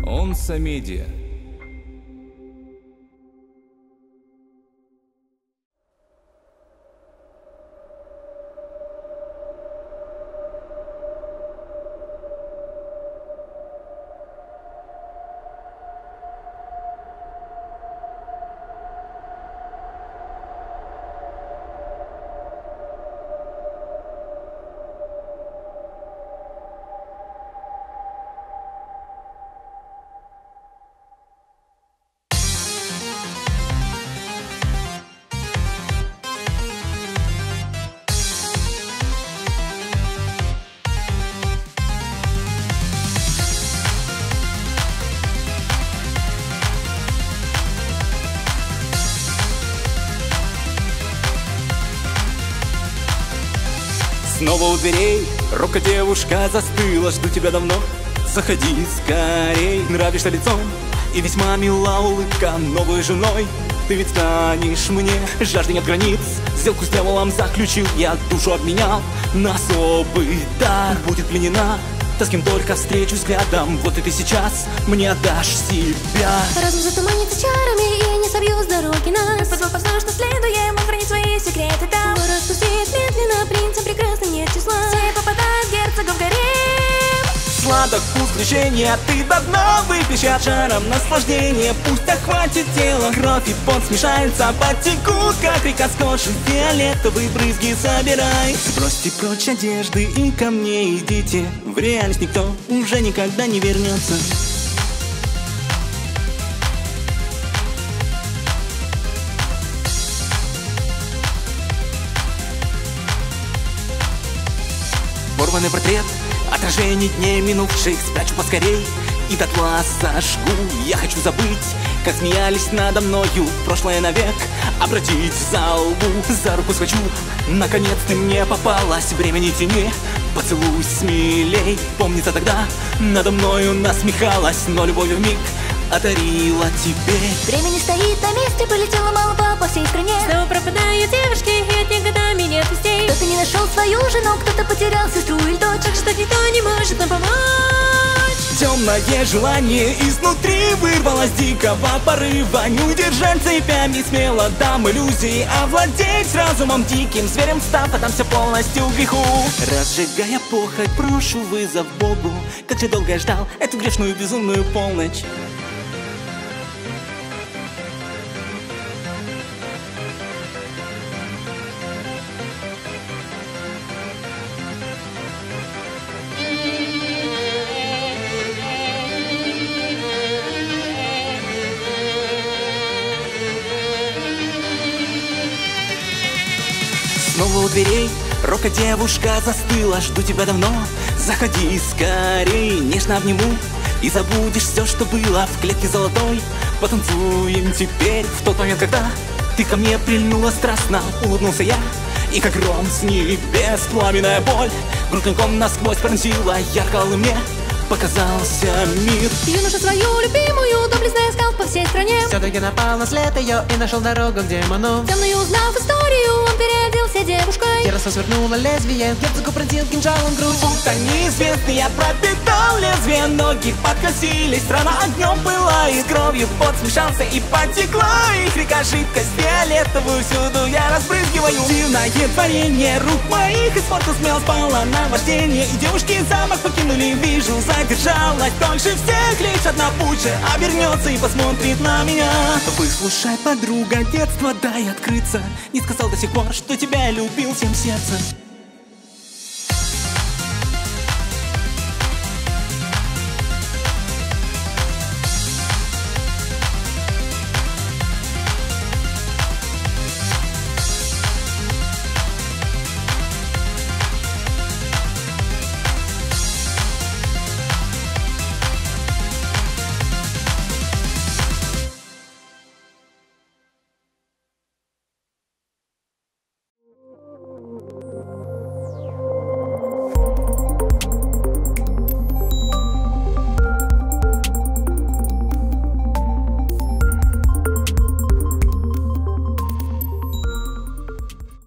Онса Медиа. Снова у дверей рока-девушка застыла. Жду тебя давно, заходи скорей. Нравишься лицом и весьма мила улыбка. Новой женой ты ведь станешь мне. Жажды нет границ, сделку с дьяволом заключил. Я душу обменял на особый дар. Будет пленена та, с кем только встречусь взглядом. Вот и ты сейчас мне отдашь себя. Разум затуманится чарами, и я не собью с дороги нас. Позволь послушно следуем, хранить свои секреты там. Город пустеет медленно, принцам прекрасным нет числа. Все попадают герцогов гарем. Сладок вкус движения, ты до дна выпьешь от жаром наслаждения. Пусть охватит тело, кровь и пот смешаются, потекут, как река с кожи. Фиолетовые брызги собирай. Сбросьте прочь одежды и ко мне идите. В реальность никто уже никогда не вернется. Порванный портрет, отражение дней минувших. Спрячу поскорей и дотла сожгу. Я хочу забыть, как смеялись надо мною. Прошлое навек обратить в залбу. За руку схвачу, наконец ты мне попалась. Времени тени, поцелуй смелей. Помнится тогда, надо мною насмехалась, но любовью вмиг одарила тебе. Время не стоит на месте, полетело мало по всей стране. Снова пропадают девушки, и от них годами нет вестей. Кто-то не нашел свою жену, кто-то потерял сестру или дочь. Так что никто не может нам помочь. Темное желание изнутри вырвалось дикого порыва. Не удержать цепями смело дам иллюзии, овладеть разумом диким зверем став, отдамся полностью греху. Разжигая похоть, брошу вызов Богу. Как же долго я ждал эту грешную безумную полночь. Снова у дверей рока-девушка застыла. Жду тебя давно, заходи скорей. Нежно обниму и забудешь все, что было. В клетке золотой потанцуем теперь. В тот момент, когда ты ко мне прильнула страстно, улыбнулся я, и как гром с небес пламенная боль грудником насквозь пронзила. Ярко мне показался мир. Юноша свою любимую доблестно искал по всей стране. Все-таки напал на след ее и нашел дорогу к демону. Темную узнав историю, он переоделся девушкой. Терраса свернула лезвие, герцогу пронзил кинжалом грудь. Будто неизвестный я пропитал лезвие, ноги подкосились, страна огнем пылает, кровью пот смешался и потекла их река. Жидкость фиолетовую всюду я разбрызгиваю. Дивное творение рук моих, испортил смелость, пала на вождение. И девушки замок покинули, вижу, задержалась дольше всех. Лишь одна путь же обернется и посмотрит на меня. Выслушай, подруга, детство дай открыться. Не сказал до сих пор, что тебя любил всем сердцем.